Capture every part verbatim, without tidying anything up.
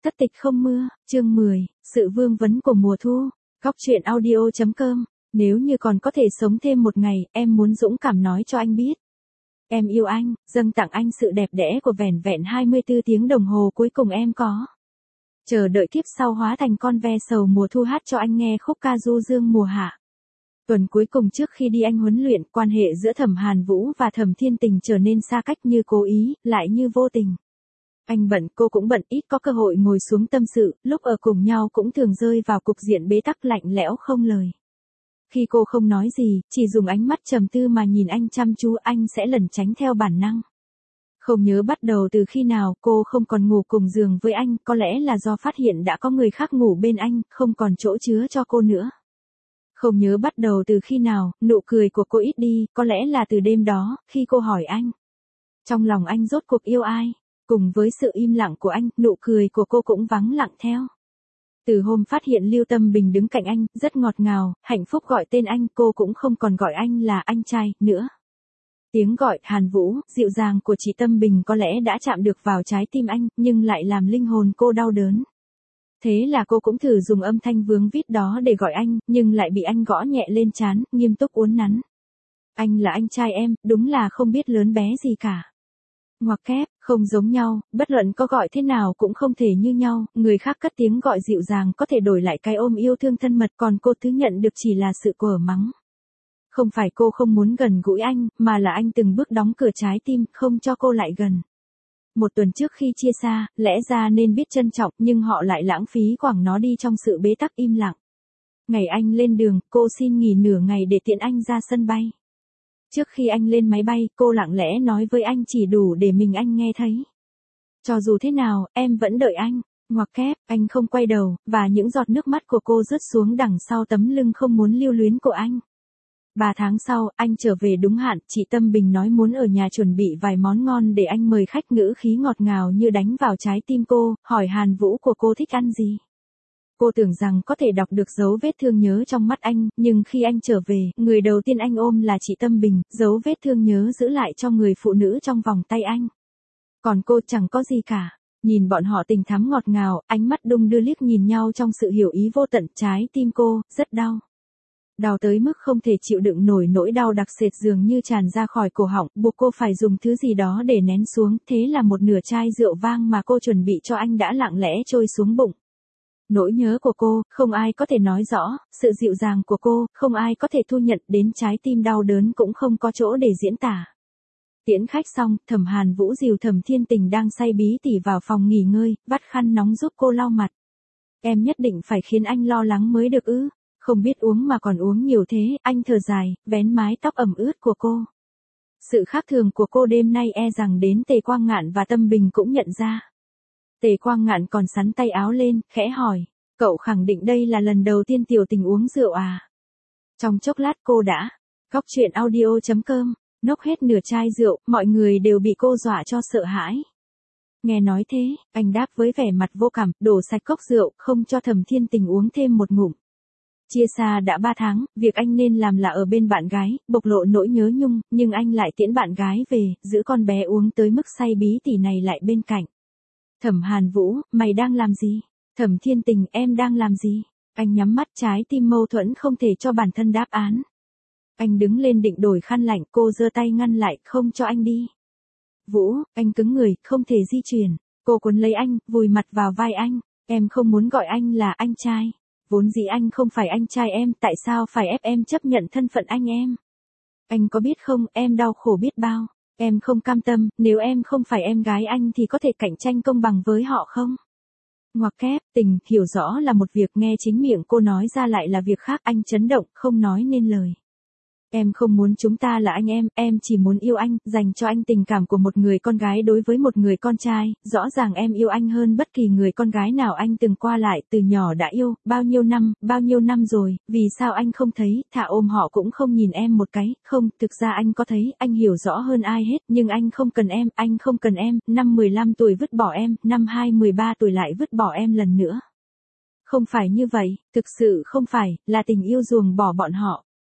Thất tịch không mưa, chương mười, sự vương vấn của mùa thu. Góc truyện audio chấm com. Nếu như còn có thể sống thêm một ngày, em muốn dũng cảm nói cho anh biết. Em yêu anh, dâng tặng anh sự đẹp đẽ của vẻn vẹn hai mươi tư tiếng đồng hồ cuối cùng em có. Chờ đợi kiếp sau hóa thành con ve sầu mùa thu hát cho anh nghe khúc ca du dương mùa hạ. Tuần cuối cùng trước khi đi anh huấn luyện, quan hệ giữa Thẩm Hàn Vũ và Thẩm Thiên Tình trở nên xa cách, như cố ý, lại như vô tình. Anh bận, cô cũng bận, ít có cơ hội ngồi xuống tâm sự, lúc ở cùng nhau cũng thường rơi vào cục diện bế tắc lạnh lẽo không lời. Khi cô không nói gì, chỉ dùng ánh mắt trầm tư mà nhìn anh chăm chú, anh sẽ lẩn tránh theo bản năng. Không nhớ bắt đầu từ khi nào cô không còn ngủ cùng giường với anh, có lẽ là do phát hiện đã có người khác ngủ bên anh, không còn chỗ chứa cho cô nữa. Không nhớ bắt đầu từ khi nào, nụ cười của cô ít đi, có lẽ là từ đêm đó, khi cô hỏi anh. Trong lòng anh rốt cuộc yêu ai? Cùng với sự im lặng của anh, nụ cười của cô cũng vắng lặng theo. Từ hôm phát hiện Lưu Tâm Bình đứng cạnh anh, rất ngọt ngào, hạnh phúc gọi tên anh, cô cũng không còn gọi anh là anh trai, nữa. Tiếng gọi, Hàn Vũ, dịu dàng của chị Tâm Bình có lẽ đã chạm được vào trái tim anh, nhưng lại làm linh hồn cô đau đớn. Thế là cô cũng thử dùng âm thanh vướng vít đó để gọi anh, nhưng lại bị anh gõ nhẹ lên trán, nghiêm túc uốn nắn. Anh là anh trai em, đúng là không biết lớn bé gì cả. Ngoặc kép, không giống nhau, bất luận có gọi thế nào cũng không thể như nhau, người khác cất tiếng gọi dịu dàng có thể đổi lại cái ôm yêu thương thân mật, còn cô thứ nhận được chỉ là sự quở mắng. Không phải cô không muốn gần gũi anh, mà là anh từng bước đóng cửa trái tim, không cho cô lại gần. Một tuần trước khi chia xa, lẽ ra nên biết trân trọng, nhưng họ lại lãng phí quẳng nó đi trong sự bế tắc im lặng. Ngày anh lên đường, cô xin nghỉ nửa ngày để tiện anh ra sân bay. Trước khi anh lên máy bay, cô lặng lẽ nói với anh chỉ đủ để mình anh nghe thấy. Cho dù thế nào, em vẫn đợi anh. Ngoặc kép, anh không quay đầu, và những giọt nước mắt của cô rớt xuống đằng sau tấm lưng không muốn lưu luyến của anh. Ba tháng sau, anh trở về đúng hạn, chị Tâm Bình nói muốn ở nhà chuẩn bị vài món ngon để anh mời khách, ngữ khí ngọt ngào như đánh vào trái tim cô, hỏi Hàn Vũ của cô thích ăn gì. Cô tưởng rằng có thể đọc được dấu vết thương nhớ trong mắt anh, nhưng khi anh trở về, người đầu tiên anh ôm là chị Tâm Bình, dấu vết thương nhớ giữ lại cho người phụ nữ trong vòng tay anh. Còn cô chẳng có gì cả. Nhìn bọn họ tình thắm ngọt ngào, ánh mắt đung đưa liếc nhìn nhau trong sự hiểu ý vô tận, trái tim cô, rất đau. Đau tới mức không thể chịu đựng nổi, nỗi đau đặc sệt dường như tràn ra khỏi cổ họng, buộc cô phải dùng thứ gì đó để nén xuống, thế là một nửa chai rượu vang mà cô chuẩn bị cho anh đã lặng lẽ trôi xuống bụng. Nỗi nhớ của cô, không ai có thể nói rõ, sự dịu dàng của cô, không ai có thể thu nhận, đến trái tim đau đớn cũng không có chỗ để diễn tả. Tiễn khách xong, Thẩm Hàn Vũ dìu Thẩm Thiên Tình đang say bí tỉ vào phòng nghỉ ngơi, vắt khăn nóng giúp cô lau mặt. Em nhất định phải khiến anh lo lắng mới được ư? Không biết uống mà còn uống nhiều thế, anh thở dài, vén mái tóc ẩm ướt của cô. Sự khác thường của cô đêm nay e rằng đến Tề Quang Ngạn và Tâm Bình cũng nhận ra. Tề Quang Ngạn còn sắn tay áo lên, khẽ hỏi, cậu khẳng định đây là lần đầu tiên tiểu tình uống rượu à? Trong chốc lát cô đã, góc truyện audio chấm com, nốc hết nửa chai rượu, mọi người đều bị cô dọa cho sợ hãi. Nghe nói thế, anh đáp với vẻ mặt vô cảm, đổ sạch cốc rượu, không cho Thẩm Thiên Tình uống thêm một ngụm. Chia xa đã ba tháng, việc anh nên làm là ở bên bạn gái, bộc lộ nỗi nhớ nhung, nhưng anh lại tiễn bạn gái về, giữ con bé uống tới mức say bí tỉ này lại bên cạnh. Thẩm Hàn Vũ, mày đang làm gì? Thẩm Thiên Tình, em đang làm gì? Anh nhắm mắt, trái tim mâu thuẫn không thể cho bản thân đáp án. Anh đứng lên định đổi khăn lạnh, cô giơ tay ngăn lại, không cho anh đi. Vũ, anh cứng người, không thể di chuyển. Cô cuốn lấy anh, vùi mặt vào vai anh. Em không muốn gọi anh là anh trai. Vốn dĩ anh không phải anh trai em, tại sao phải ép em chấp nhận thân phận anh em? Anh có biết không, em đau khổ biết bao. Em không cam tâm, nếu em không phải em gái anh thì có thể cạnh tranh công bằng với họ không? Ngoặc kép, tình, hiểu rõ là một việc, nghe chính miệng cô nói ra lại là việc khác, anh chấn động, không nói nên lời. Em không muốn chúng ta là anh em, em chỉ muốn yêu anh, dành cho anh tình cảm của một người con gái đối với một người con trai, rõ ràng em yêu anh hơn bất kỳ người con gái nào anh từng qua lại, từ nhỏ đã yêu, bao nhiêu năm, bao nhiêu năm rồi, vì sao anh không thấy, thà ôm họ cũng không nhìn em một cái, không, thực ra anh có thấy, anh hiểu rõ hơn ai hết, nhưng anh không cần em, anh không cần em, năm mười lăm tuổi vứt bỏ em, năm hai mười ba tuổi lại vứt bỏ em lần nữa. Không phải như vậy, thực sự không phải, là tình yêu ruồng bỏ bọn họ.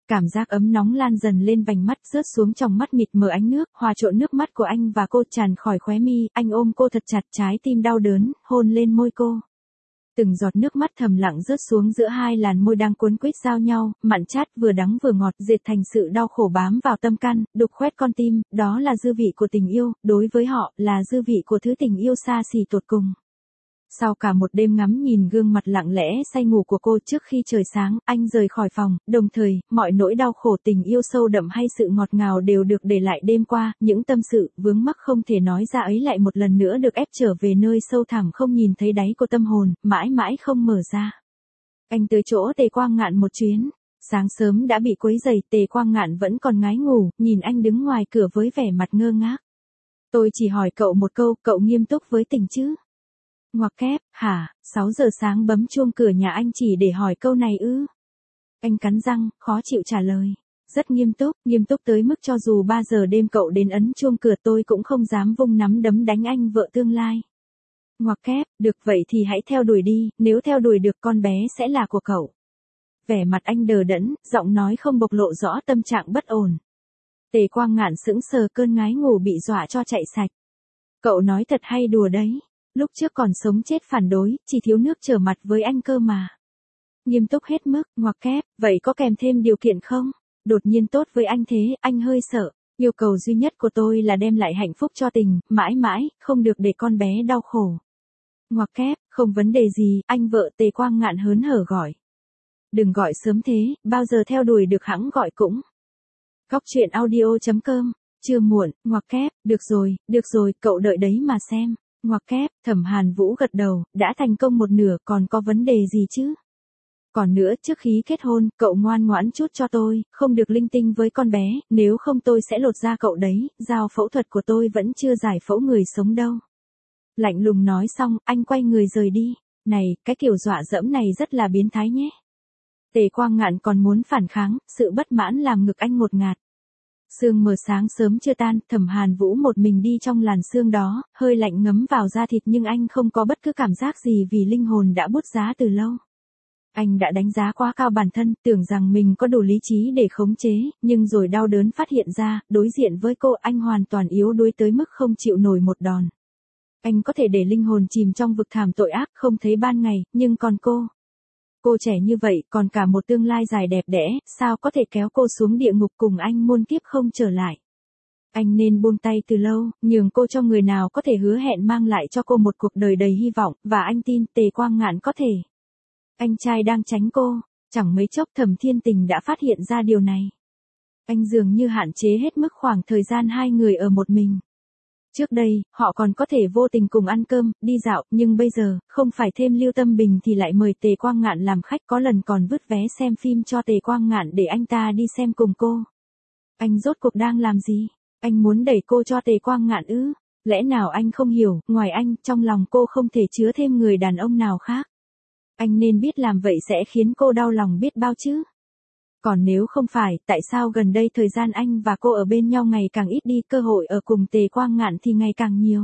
Cảm giác ấm nóng lan dần lên vành mắt, rớt xuống trong mắt mịt mờ ánh nước, hòa trộn nước mắt của anh và cô tràn khỏi khóe mi, anh ôm cô thật chặt, trái tim đau đớn, hôn lên môi cô. Từng giọt nước mắt thầm lặng rớt xuống giữa hai làn môi đang cuốn quýt giao nhau, mặn chát vừa đắng vừa ngọt, dệt thành sự đau khổ bám vào tâm can, đục khoét con tim, đó là dư vị của tình yêu, đối với họ, là dư vị của thứ tình yêu xa xỉ tột cùng. Sau cả một đêm ngắm nhìn gương mặt lặng lẽ say ngủ của cô trước khi trời sáng, anh rời khỏi phòng, đồng thời, mọi nỗi đau khổ tình yêu sâu đậm hay sự ngọt ngào đều được để lại đêm qua, những tâm sự, vướng mắc không thể nói ra ấy lại một lần nữa được ép trở về nơi sâu thẳm không nhìn thấy đáy của tâm hồn, mãi mãi không mở ra. Anh tới chỗ Tề Quang Ngạn một chuyến, sáng sớm đã bị quấy rầy, Tề Quang Ngạn vẫn còn ngái ngủ, nhìn anh đứng ngoài cửa với vẻ mặt ngơ ngác. Tôi chỉ hỏi cậu một câu, cậu nghiêm túc với tình chứ? Ngoặc kép, hả, sáu giờ sáng bấm chuông cửa nhà anh chỉ để hỏi câu này ư? Anh cắn răng, khó chịu trả lời. Rất nghiêm túc, nghiêm túc tới mức cho dù ba giờ đêm cậu đến ấn chuông cửa tôi cũng không dám vung nắm đấm đánh anh vợ tương lai. Ngoặc kép, được vậy thì hãy theo đuổi đi, nếu theo đuổi được con bé sẽ là của cậu. Vẻ mặt anh đờ đẫn, giọng nói không bộc lộ rõ tâm trạng bất ổn. Tề Quang Ngạn sững sờ, cơn ngái ngủ bị dọa cho chạy sạch. Cậu nói thật hay đùa đấy? Lúc trước còn sống chết phản đối, chỉ thiếu nước trở mặt với anh cơ mà. Nghiêm túc hết mức, ngoặc kép, vậy có kèm thêm điều kiện không? Đột nhiên tốt với anh thế, anh hơi sợ. Yêu cầu duy nhất của tôi là đem lại hạnh phúc cho tình, mãi mãi, không được để con bé đau khổ. Ngoặc kép, không vấn đề gì, anh vợ. Tề Quang Ngạn hớn hở gọi. Đừng gọi sớm thế, bao giờ theo đuổi được hẵng gọi cũng. Góc truyện audio chấm com, chưa muộn, ngoặc kép, được rồi, được rồi, cậu đợi đấy mà xem. Ngoặc kép, Thẩm Hàn Vũ gật đầu, đã thành công một nửa, còn có vấn đề gì chứ? Còn nữa, trước khi kết hôn, cậu ngoan ngoãn chút cho tôi, không được linh tinh với con bé, nếu không tôi sẽ lột da cậu đấy, dao phẫu thuật của tôi vẫn chưa giải phẫu người sống đâu. Lạnh lùng nói xong, anh quay người rời đi. Này, cái kiểu dọa dẫm này rất là biến thái nhé. Tề Quang Ngạn còn muốn phản kháng, sự bất mãn làm ngực anh ngột ngạt. Sương mờ sáng sớm chưa tan, Thẩm Hàn Vũ một mình đi trong làn sương đó, hơi lạnh ngấm vào da thịt nhưng anh không có bất cứ cảm giác gì vì linh hồn đã bút giá từ lâu. Anh đã đánh giá quá cao bản thân, tưởng rằng mình có đủ lý trí để khống chế, nhưng rồi đau đớn phát hiện ra, đối diện với cô anh hoàn toàn yếu đuối tới mức không chịu nổi một đòn. Anh có thể để linh hồn chìm trong vực thẳm tội ác, không thấy ban ngày, nhưng còn cô. Cô trẻ như vậy, còn cả một tương lai dài đẹp đẽ, sao có thể kéo cô xuống địa ngục cùng anh muôn kiếp không trở lại. Anh nên buông tay từ lâu, nhường cô cho người nào có thể hứa hẹn mang lại cho cô một cuộc đời đầy hy vọng, và anh tin Tề Quang Ngạn có thể. Anh trai đang tránh cô, chẳng mấy chốc Thẩm Thiên Tình đã phát hiện ra điều này. Anh dường như hạn chế hết mức khoảng thời gian hai người ở một mình. Trước đây, họ còn có thể vô tình cùng ăn cơm, đi dạo, nhưng bây giờ, không phải thêm Lưu Tâm Bình thì lại mời Tề Quang Ngạn làm khách, có lần còn vứt vé xem phim cho Tề Quang Ngạn để anh ta đi xem cùng cô. Anh rốt cuộc đang làm gì? Anh muốn đẩy cô cho Tề Quang Ngạn ư? Lẽ nào anh không hiểu, ngoài anh, trong lòng cô không thể chứa thêm người đàn ông nào khác? Anh nên biết làm vậy sẽ khiến cô đau lòng biết bao chứ? Còn nếu không phải, tại sao gần đây thời gian anh và cô ở bên nhau ngày càng ít đi, cơ hội ở cùng Tề Quang Ngạn thì ngày càng nhiều?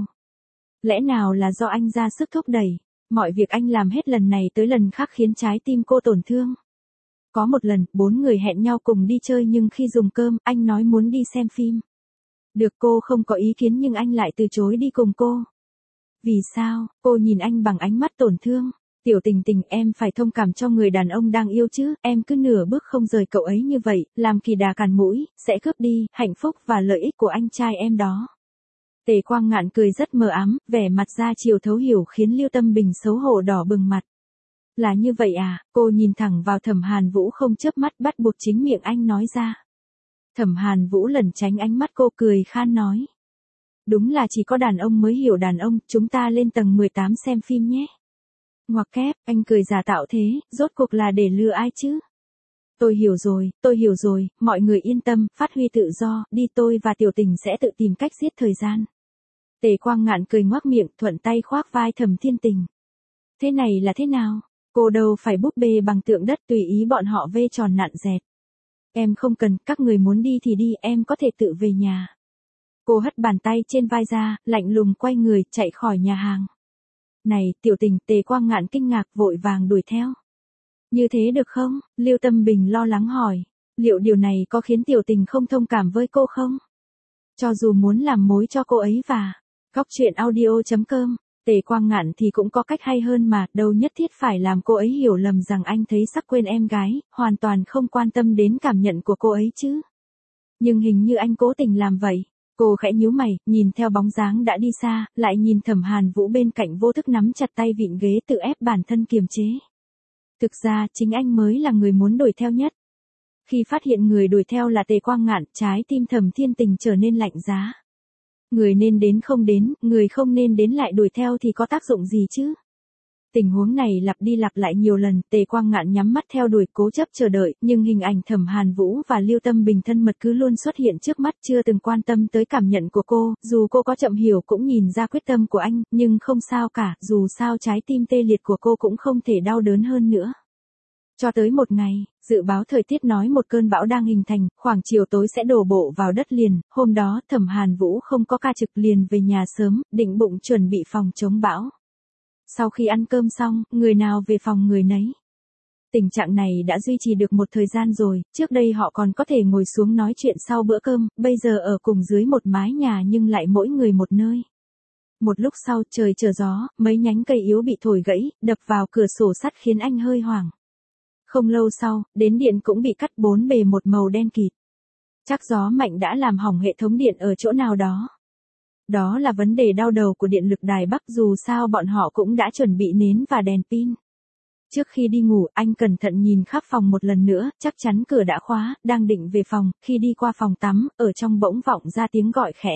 Lẽ nào là do anh ra sức thúc đẩy, mọi việc anh làm hết lần này tới lần khác khiến trái tim cô tổn thương? Có một lần, bốn người hẹn nhau cùng đi chơi nhưng khi dùng cơm, anh nói muốn đi xem phim. Được, cô không có ý kiến nhưng anh lại từ chối đi cùng cô. Vì sao? Cô nhìn anh bằng ánh mắt tổn thương. Tiểu Tình Tình, em phải thông cảm cho người đàn ông đang yêu chứ, em cứ nửa bước không rời cậu ấy như vậy, làm kỳ đà cản mũi, sẽ cướp đi hạnh phúc và lợi ích của anh trai em đó. Tề Quang Ngạn cười rất mờ ám, vẻ mặt ra chiều thấu hiểu khiến Lưu Tâm Bình xấu hổ đỏ bừng mặt. Là như vậy à? Cô nhìn thẳng vào Thẩm Hàn Vũ không chớp mắt, bắt buộc chính miệng anh nói ra. Thẩm Hàn Vũ lẩn tránh ánh mắt cô, cười khan nói. Đúng là chỉ có đàn ông mới hiểu đàn ông, chúng ta lên tầng mười tám xem phim nhé. Ngoặc kép, anh cười giả tạo thế, rốt cuộc là để lừa ai chứ? Tôi hiểu rồi, tôi hiểu rồi, mọi người yên tâm, phát huy tự do, đi, tôi và Tiểu Tình sẽ tự tìm cách giết thời gian. Tề Quang Ngạn cười ngoác miệng, thuận tay khoác vai Thẩm Thiên Tình. Thế này là thế nào? Cô đâu phải búp bê bằng tượng đất tùy ý bọn họ vê tròn nặn dẹt. Em không cần, các người muốn đi thì đi, em có thể tự về nhà. Cô hất bàn tay trên vai ra, lạnh lùng quay người, chạy khỏi nhà hàng. Này, Tiểu Tình, Tề Quang Ngạn kinh ngạc vội vàng đuổi theo. Như thế được không? Lưu Tâm Bình lo lắng hỏi. Liệu điều này có khiến tiểu tình không thông cảm với cô không? Cho dù muốn làm mối cho cô ấy và Cóc truyện audio.com, Tề Quang Ngạn thì cũng có cách hay hơn mà, đâu nhất thiết phải làm cô ấy hiểu lầm rằng anh thấy sắc quên em gái, hoàn toàn không quan tâm đến cảm nhận của cô ấy chứ. Nhưng hình như anh cố tình làm vậy. Cô khẽ nhíu mày, nhìn theo bóng dáng đã đi xa, lại nhìn Thẩm Hàn Vũ bên cạnh vô thức nắm chặt tay vịn ghế tự ép bản thân kiềm chế. Thực ra chính anh mới là người muốn đuổi theo nhất. Khi phát hiện người đuổi theo là Tề Quang Ngạn, trái tim Thẩm Thiên Tình trở nên lạnh giá. Người nên đến không đến, người không nên đến lại đuổi theo thì có tác dụng gì chứ? Tình huống này lặp đi lặp lại nhiều lần, Tề Quang Ngạn nhắm mắt theo đuổi cố chấp chờ đợi, nhưng hình ảnh Thẩm Hàn Vũ và Lưu Tâm Bình thân mật cứ luôn xuất hiện trước mắt, chưa từng quan tâm tới cảm nhận của cô, dù cô có chậm hiểu cũng nhìn ra quyết tâm của anh, nhưng không sao cả, dù sao trái tim tê liệt của cô cũng không thể đau đớn hơn nữa. Cho tới một ngày, dự báo thời tiết nói một cơn bão đang hình thành, khoảng chiều tối sẽ đổ bộ vào đất liền, hôm đó Thẩm Hàn Vũ không có ca trực liền về nhà sớm, định bụng chuẩn bị phòng chống bão. Sau khi ăn cơm xong, người nào về phòng người nấy. Tình trạng này đã duy trì được một thời gian rồi, trước đây họ còn có thể ngồi xuống nói chuyện sau bữa cơm, bây giờ ở cùng dưới một mái nhà nhưng lại mỗi người một nơi. Một lúc sau trời trở gió, mấy nhánh cây yếu bị thổi gãy, đập vào cửa sổ sắt khiến anh hơi hoảng. Không lâu sau, đến điện cũng bị cắt bốn bề một màu đen kịt. Chắc gió mạnh đã làm hỏng hệ thống điện ở chỗ nào đó. Đó là vấn đề đau đầu của điện lực Đài Bắc, dù sao bọn họ cũng đã chuẩn bị nến và đèn pin. Trước khi đi ngủ, anh cẩn thận nhìn khắp phòng một lần nữa, chắc chắn cửa đã khóa, đang định về phòng, khi đi qua phòng tắm, ở trong bỗng vọng ra tiếng gọi khẽ.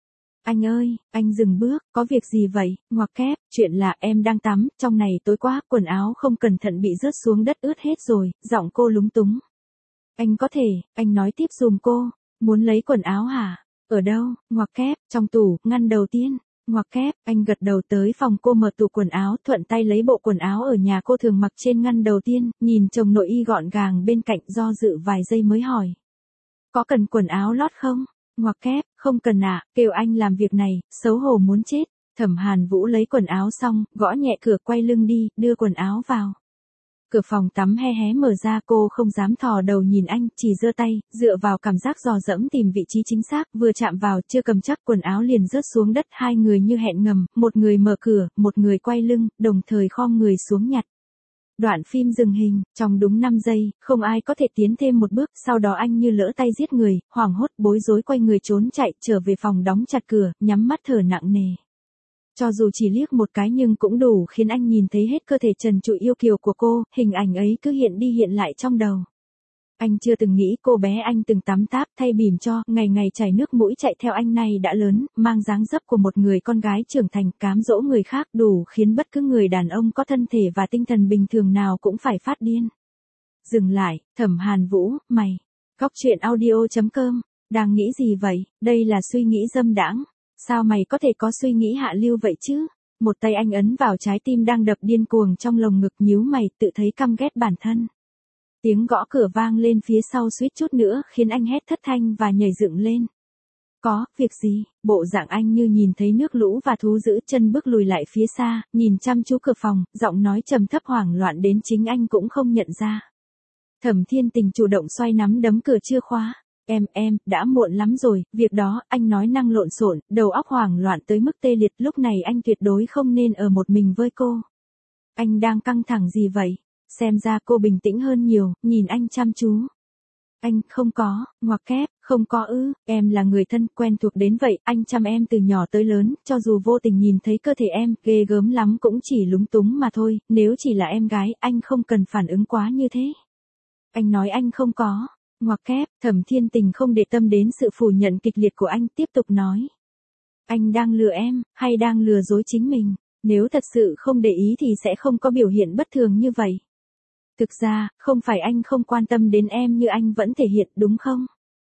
Anh ơi, anh dừng bước, có việc gì vậy? Ngoặc kép, chuyện là em đang tắm, trong này tối quá, quần áo không cẩn thận bị rớt xuống đất ướt hết rồi, giọng cô lúng túng. Anh có thể, anh nói tiếp dùm cô, muốn lấy quần áo hả? Ở đâu? Ngoặc kép, trong tủ, ngăn đầu tiên. Ngoặc kép, anh gật đầu tới phòng cô mở tủ quần áo, thuận tay lấy bộ quần áo ở nhà cô thường mặc trên ngăn đầu tiên, nhìn chồng nội y gọn gàng bên cạnh, do dự vài giây mới hỏi. Có cần quần áo lót không? Ngoặc kép, không cần ạ, à, kêu anh làm việc này, xấu hổ muốn chết. Thẩm Hàn Vũ lấy quần áo xong, gõ nhẹ cửa quay lưng đi, đưa quần áo vào. Cửa phòng tắm hé hé mở ra, cô không dám thò đầu nhìn anh, chỉ giơ tay, dựa vào cảm giác dò dẫm tìm vị trí chính xác, vừa chạm vào, chưa cầm chắc quần áo liền rớt xuống đất, hai người như hẹn ngầm, một người mở cửa, một người quay lưng, đồng thời khom người xuống nhặt. Đoạn phim dừng hình, trong đúng năm giây, không ai có thể tiến thêm một bước, sau đó anh như lỡ tay giết người, hoảng hốt bối rối quay người trốn chạy, trở về phòng đóng chặt cửa, nhắm mắt thở nặng nề. Cho dù chỉ liếc một cái nhưng cũng đủ khiến anh nhìn thấy hết cơ thể trần trụi yêu kiều của cô, hình ảnh ấy cứ hiện đi hiện lại trong đầu. Anh chưa từng nghĩ cô bé anh từng tắm táp thay bỉm cho, ngày ngày chảy nước mũi chạy theo anh này đã lớn, mang dáng dấp của một người con gái trưởng thành, cám dỗ người khác, đủ khiến bất cứ người đàn ông có thân thể và tinh thần bình thường nào cũng phải phát điên. Dừng lại, Thẩm Hàn Vũ, mày. Cóc truyện audio.com, đang nghĩ gì vậy? Đây là suy nghĩ dâm đãng. Sao mày có thể có suy nghĩ hạ lưu vậy chứ? Một tay anh ấn vào trái tim đang đập điên cuồng trong lồng ngực, nhíu mày, tự thấy căm ghét bản thân. Tiếng gõ cửa vang lên phía sau suýt chút nữa khiến anh hét thất thanh và nhảy dựng lên. Có, việc gì? Bộ dạng anh như nhìn thấy nước lũ và thú dữ, chân bước lùi lại phía xa, nhìn chăm chú cửa phòng, giọng nói trầm thấp hoảng loạn đến chính anh cũng không nhận ra. Thẩm Thiên Tình chủ động xoay nắm đấm cửa chưa khóa. Em, em, đã muộn lắm rồi, việc đó, anh nói năng lộn xộn, đầu óc hoảng loạn tới mức tê liệt, lúc này anh tuyệt đối không nên ở một mình với cô. Anh đang căng thẳng gì vậy? Xem ra cô bình tĩnh hơn nhiều, nhìn anh chăm chú. Anh, không có, ngoặc kép, không có ư, em là người thân, quen thuộc đến vậy, anh chăm em từ nhỏ tới lớn, cho dù vô tình nhìn thấy cơ thể em, ghê gớm lắm cũng chỉ lúng túng mà thôi, nếu chỉ là em gái, anh không cần phản ứng quá như thế. Anh nói anh không có. Ngoặc kép, Thẩm Thiên Tình không để tâm đến sự phủ nhận kịch liệt của anh, tiếp tục nói. Anh đang lừa em, hay đang lừa dối chính mình? Nếu thật sự không để ý thì sẽ không có biểu hiện bất thường như vậy. Thực ra, không phải anh không quan tâm đến em như anh vẫn thể hiện, đúng không?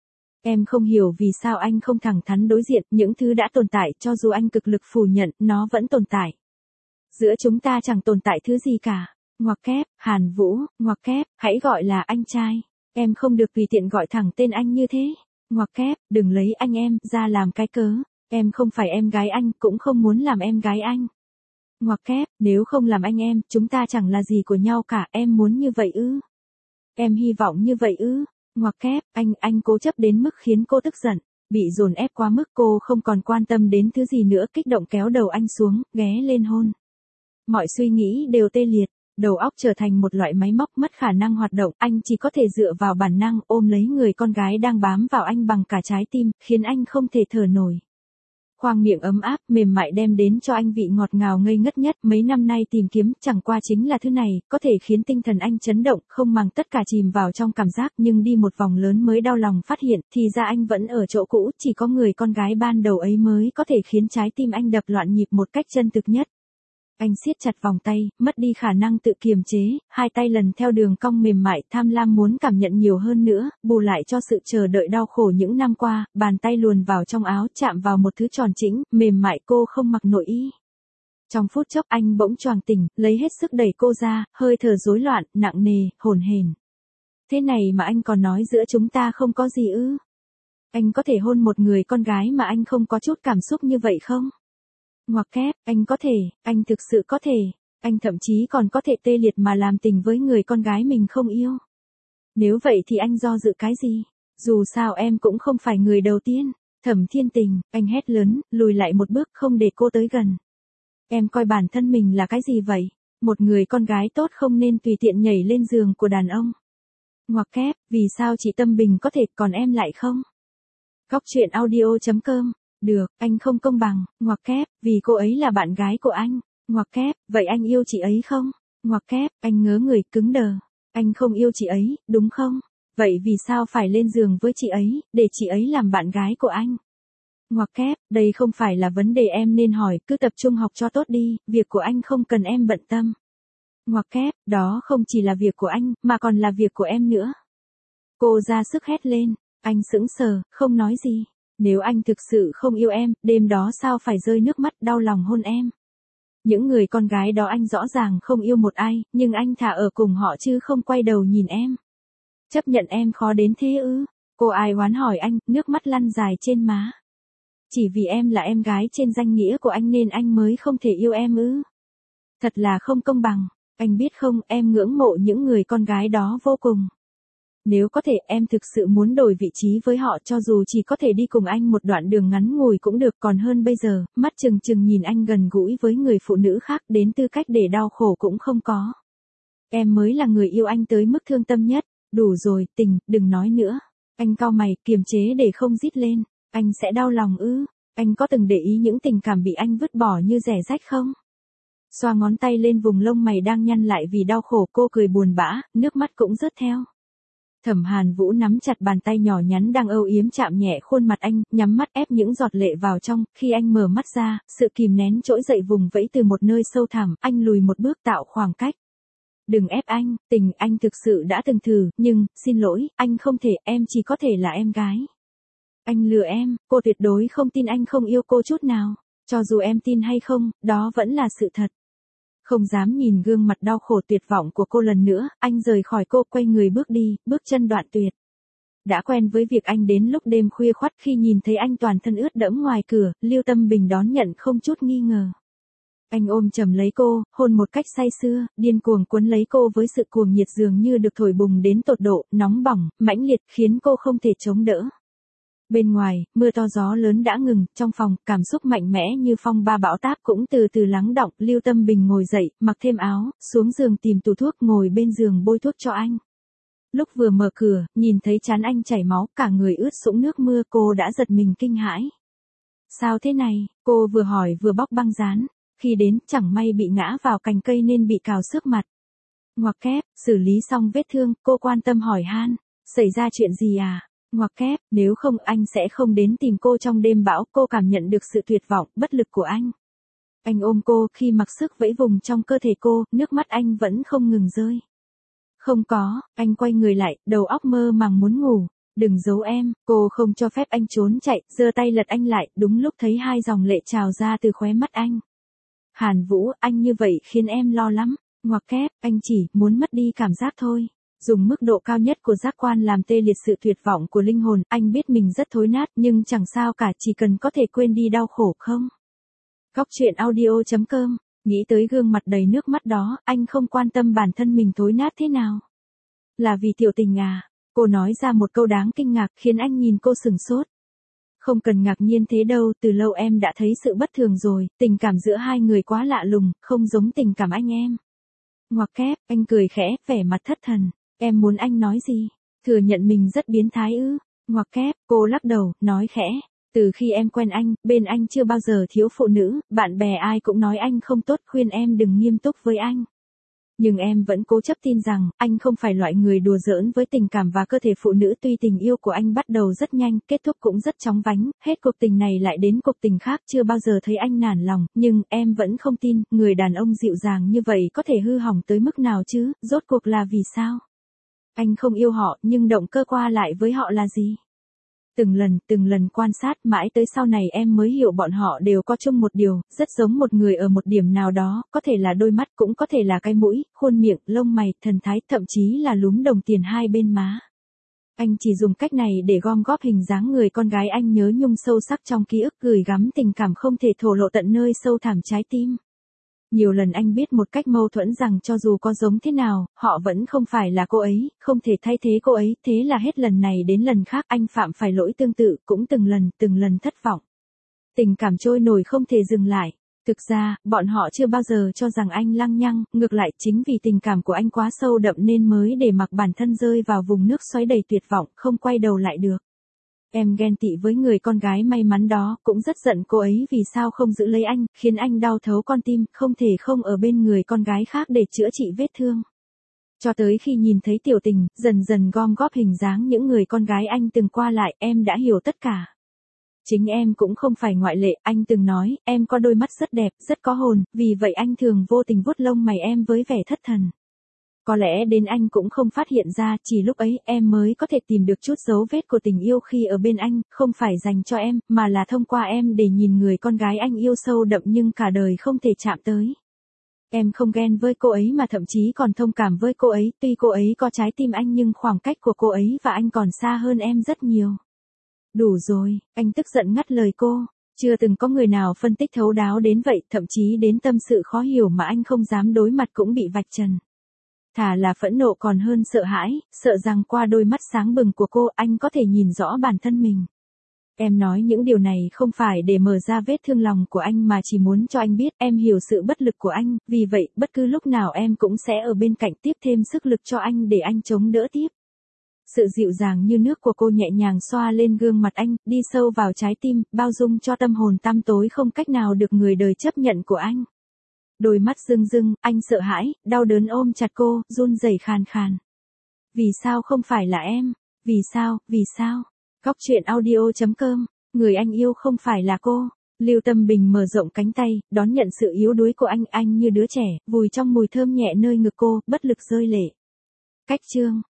Em không hiểu vì sao anh không thẳng thắn đối diện, những thứ đã tồn tại, cho dù anh cực lực phủ nhận, nó vẫn tồn tại. Giữa chúng ta chẳng tồn tại thứ gì cả. Ngoặc kép, Hàn Vũ, ngoặc kép, hãy gọi là anh trai. Em không được tùy tiện gọi thẳng tên anh như thế. Ngoặc kép, đừng lấy anh em ra làm cái cớ. Em không phải em gái anh, cũng không muốn làm em gái anh. Ngoặc kép, nếu không làm anh em, chúng ta chẳng là gì của nhau cả, em muốn như vậy ư? Em hy vọng như vậy ư? Ngoặc kép, anh, anh cố chấp đến mức khiến cô tức giận. Bị dồn ép quá mức cô không còn quan tâm đến thứ gì nữa, kích động kéo đầu anh xuống, ghé lên hôn. Mọi suy nghĩ đều tê liệt, đầu óc trở thành một loại máy móc mất khả năng hoạt động, anh chỉ có thể dựa vào bản năng ôm lấy người con gái đang bám vào anh bằng cả trái tim, khiến anh không thể thở nổi. Khoang miệng ấm áp, mềm mại đem đến cho anh vị ngọt ngào ngây ngất nhất, mấy năm nay tìm kiếm chẳng qua chính là thứ này, có thể khiến tinh thần anh chấn động, không màng tất cả chìm vào trong cảm giác, nhưng đi một vòng lớn mới đau lòng phát hiện, thì ra anh vẫn ở chỗ cũ, chỉ có người con gái ban đầu ấy mới có thể khiến trái tim anh đập loạn nhịp một cách chân thực nhất. Anh siết chặt vòng tay, mất đi khả năng tự kiềm chế, hai tay lần theo đường cong mềm mại, tham lam muốn cảm nhận nhiều hơn nữa, bù lại cho sự chờ đợi đau khổ những năm qua, bàn tay luồn vào trong áo, chạm vào một thứ tròn chỉnh, mềm mại cô không mặc nội y. Trong phút chốc anh bỗng choàng tỉnh, lấy hết sức đẩy cô ra, hơi thở rối loạn, nặng nề, hổn hển. Thế này mà anh còn nói giữa chúng ta không có gì ư? Anh có thể hôn một người con gái mà anh không có chút cảm xúc như vậy không? Ngoặc kép, anh có thể, anh thực sự có thể, anh thậm chí còn có thể tê liệt mà làm tình với người con gái mình không yêu. Nếu vậy thì anh do dự cái gì? Dù sao em cũng không phải người đầu tiên. Thẩm Thiên Tình, anh hét lớn, lùi lại một bước không để cô tới gần. Em coi bản thân mình là cái gì vậy? Một người con gái tốt không nên tùy tiện nhảy lên giường của đàn ông. Ngoặc kép, vì sao chị Tâm Bình có thể còn em lại không? Góc truyện audio chấm com. Được, anh không công bằng, ngoặc kép, vì cô ấy là bạn gái của anh. Ngoặc kép, vậy anh yêu chị ấy không? Ngoặc kép, anh ngớ người, cứng đờ. Anh không yêu chị ấy, đúng không? Vậy vì sao phải lên giường với chị ấy, để chị ấy làm bạn gái của anh? Ngoặc kép, đây không phải là vấn đề em nên hỏi, cứ tập trung học cho tốt đi, việc của anh không cần em bận tâm. Ngoặc kép, đó không chỉ là việc của anh, mà còn là việc của em nữa. Cô ra sức hét lên, anh sững sờ, không nói gì. Nếu anh thực sự không yêu em, đêm đó sao phải rơi nước mắt đau lòng hôn em? Những người con gái đó anh rõ ràng không yêu một ai, nhưng anh thà ở cùng họ chứ không quay đầu nhìn em. Chấp nhận em khó đến thế ư? Cô ai oán hỏi anh, nước mắt lăn dài trên má. Chỉ vì em là em gái trên danh nghĩa của anh nên anh mới không thể yêu em ư? Thật là không công bằng. Anh biết không, em ngưỡng mộ những người con gái đó vô cùng. Nếu có thể em thực sự muốn đổi vị trí với họ, cho dù chỉ có thể đi cùng anh một đoạn đường ngắn ngủi cũng được, còn hơn bây giờ, mắt chừng chừng nhìn anh gần gũi với người phụ nữ khác, đến tư cách để đau khổ cũng không có. Em mới là người yêu anh tới mức thương tâm nhất, đủ rồi, Tình, đừng nói nữa. Anh cau mày, kiềm chế để không rít lên, anh sẽ đau lòng ư? Anh có từng để ý những tình cảm bị anh vứt bỏ như rẻ rách không? Xoa ngón tay lên vùng lông mày đang nhăn lại vì đau khổ, cô cười buồn bã, nước mắt cũng rớt theo. Thẩm Hàn Vũ nắm chặt bàn tay nhỏ nhắn đang âu yếm chạm nhẹ khuôn mặt anh, nhắm mắt ép những giọt lệ vào trong, khi anh mở mắt ra, sự kìm nén trỗi dậy vùng vẫy từ một nơi sâu thẳm, anh lùi một bước tạo khoảng cách. Đừng ép anh, Tình, anh thực sự đã từng thử, nhưng, xin lỗi, anh không thể, em chỉ có thể là em gái. Anh lừa em, cô tuyệt đối không tin anh không yêu cô chút nào, cho dù em tin hay không, đó vẫn là sự thật. Không dám nhìn gương mặt đau khổ tuyệt vọng của cô lần nữa, anh rời khỏi cô, quay người bước đi, bước chân đoạn tuyệt. Đã quen với việc anh đến lúc đêm khuya khoắt, khi nhìn thấy anh toàn thân ướt đẫm ngoài cửa, Lưu Tâm Bình đón nhận không chút nghi ngờ. Anh ôm chầm lấy cô, hôn một cách say sưa, điên cuồng cuốn lấy cô với sự cuồng nhiệt dường như được thổi bùng đến tột độ, nóng bỏng, mãnh liệt, khiến cô không thể chống đỡ. Bên ngoài, mưa to gió lớn đã ngừng, trong phòng, cảm xúc mạnh mẽ như phong ba bão táp cũng từ từ lắng đọng, Lưu Tâm Bình ngồi dậy, mặc thêm áo, xuống giường tìm tủ thuốc, ngồi bên giường bôi thuốc cho anh. Lúc vừa mở cửa, nhìn thấy trán anh chảy máu, cả người ướt sũng nước mưa, cô đã giật mình kinh hãi. Sao thế này? Cô vừa hỏi vừa bóc băng dán. Khi đến, chẳng may bị ngã vào cành cây nên bị cào xước mặt. Ngoặc kép, xử lý xong vết thương, cô quan tâm hỏi han. Xảy ra chuyện gì à? Ngoặc kép, nếu không anh sẽ không đến tìm cô trong đêm bão. Cô cảm nhận được sự tuyệt vọng, bất lực của anh. Anh ôm cô, khi mặc sức vẫy vùng trong cơ thể cô, nước mắt anh vẫn không ngừng rơi. Không có, anh quay người lại, đầu óc mơ màng muốn ngủ. Đừng giấu em, cô không cho phép anh trốn chạy, giơ tay lật anh lại, đúng lúc thấy hai dòng lệ trào ra từ khóe mắt anh. Hàn Vũ, anh như vậy khiến em lo lắm. Ngoặc kép, anh chỉ muốn mất đi cảm giác thôi. Dùng mức độ cao nhất của giác quan làm tê liệt sự tuyệt vọng của linh hồn, anh biết mình rất thối nát nhưng chẳng sao cả, chỉ cần có thể quên đi đau khổ không. Góc truyện audio chấm com, nghĩ tới gương mặt đầy nước mắt đó, anh không quan tâm bản thân mình thối nát thế nào. Là vì Tiểu Tình à? Cô nói ra một câu đáng kinh ngạc khiến anh nhìn cô sừng sốt. Không cần ngạc nhiên thế đâu, từ lâu em đã thấy sự bất thường rồi, tình cảm giữa hai người quá lạ lùng, không giống tình cảm anh em. Ngoặc kép, anh cười khẽ, vẻ mặt thất thần. Em muốn anh nói gì? Thừa nhận mình rất biến thái ư? Ngoặc kép, cô lắc đầu, nói khẽ. Từ khi em quen anh, bên anh chưa bao giờ thiếu phụ nữ, bạn bè ai cũng nói anh không tốt, khuyên em đừng nghiêm túc với anh. Nhưng em vẫn cố chấp tin rằng, anh không phải loại người đùa giỡn với tình cảm và cơ thể phụ nữ. Tuy tình yêu của anh bắt đầu rất nhanh, kết thúc cũng rất chóng vánh, hết cuộc tình này lại đến cuộc tình khác, chưa bao giờ thấy anh nản lòng, nhưng em vẫn không tin, người đàn ông dịu dàng như vậy có thể hư hỏng tới mức nào chứ, rốt cuộc là vì sao? Anh không yêu họ, nhưng động cơ qua lại với họ là gì? Từng lần, từng lần quan sát, mãi tới sau này em mới hiểu bọn họ đều có chung một điều, rất giống một người ở một điểm nào đó, có thể là đôi mắt, cũng có thể là cái mũi, khuôn miệng, lông mày, thần thái, thậm chí là lúm đồng tiền hai bên má. Anh chỉ dùng cách này để gom góp hình dáng người con gái anh nhớ nhung sâu sắc trong ký ức, gửi gắm tình cảm không thể thổ lộ tận nơi sâu thẳm trái tim. Nhiều lần anh biết một cách mâu thuẫn rằng cho dù có giống thế nào, họ vẫn không phải là cô ấy, không thể thay thế cô ấy, thế là hết lần này đến lần khác anh phạm phải lỗi tương tự, cũng từng lần, từng lần thất vọng. Tình cảm trôi nổi không thể dừng lại. Thực ra, bọn họ chưa bao giờ cho rằng anh lăng nhăng, ngược lại chính vì tình cảm của anh quá sâu đậm nên mới để mặc bản thân rơi vào vùng nước xoáy đầy tuyệt vọng, không quay đầu lại được. Em ghen tị với người con gái may mắn đó, cũng rất giận cô ấy vì sao không giữ lấy anh, khiến anh đau thấu con tim, không thể không ở bên người con gái khác để chữa trị vết thương. Cho tới khi nhìn thấy Tiểu Tình, dần dần gom góp hình dáng những người con gái anh từng qua lại, em đã hiểu tất cả. Chính em cũng không phải ngoại lệ, anh từng nói, em có đôi mắt rất đẹp, rất có hồn, vì vậy anh thường vô tình vuốt lông mày em với vẻ thất thần. Có lẽ đến anh cũng không phát hiện ra, chỉ lúc ấy em mới có thể tìm được chút dấu vết của tình yêu khi ở bên anh, không phải dành cho em, mà là thông qua em để nhìn người con gái anh yêu sâu đậm nhưng cả đời không thể chạm tới. Em không ghen với cô ấy mà thậm chí còn thông cảm với cô ấy, tuy cô ấy có trái tim anh nhưng khoảng cách của cô ấy và anh còn xa hơn em rất nhiều. Đủ rồi, anh tức giận ngắt lời cô. Chưa từng có người nào phân tích thấu đáo đến vậy, thậm chí đến tâm sự khó hiểu mà anh không dám đối mặt cũng bị vạch trần. Thà là phẫn nộ còn hơn sợ hãi, sợ rằng qua đôi mắt sáng bừng của cô anh có thể nhìn rõ bản thân mình. Em nói những điều này không phải để mở ra vết thương lòng của anh mà chỉ muốn cho anh biết em hiểu sự bất lực của anh, vì vậy bất cứ lúc nào em cũng sẽ ở bên cạnh tiếp thêm sức lực cho anh để anh chống đỡ tiếp. Sự dịu dàng như nước của cô nhẹ nhàng xoa lên gương mặt anh, đi sâu vào trái tim, bao dung cho tâm hồn tăm tối không cách nào được người đời chấp nhận của anh. Đôi mắt rưng rưng, anh sợ hãi, đau đớn ôm chặt cô, run rẩy khàn khàn. Vì sao không phải là em? Vì sao, vì sao? Góc truyện audio chấm com, người anh yêu không phải là cô. Lưu Tâm Bình mở rộng cánh tay, đón nhận sự yếu đuối của anh, anh như đứa trẻ, vùi trong mùi thơm nhẹ nơi ngực cô, bất lực rơi lệ. Cách chương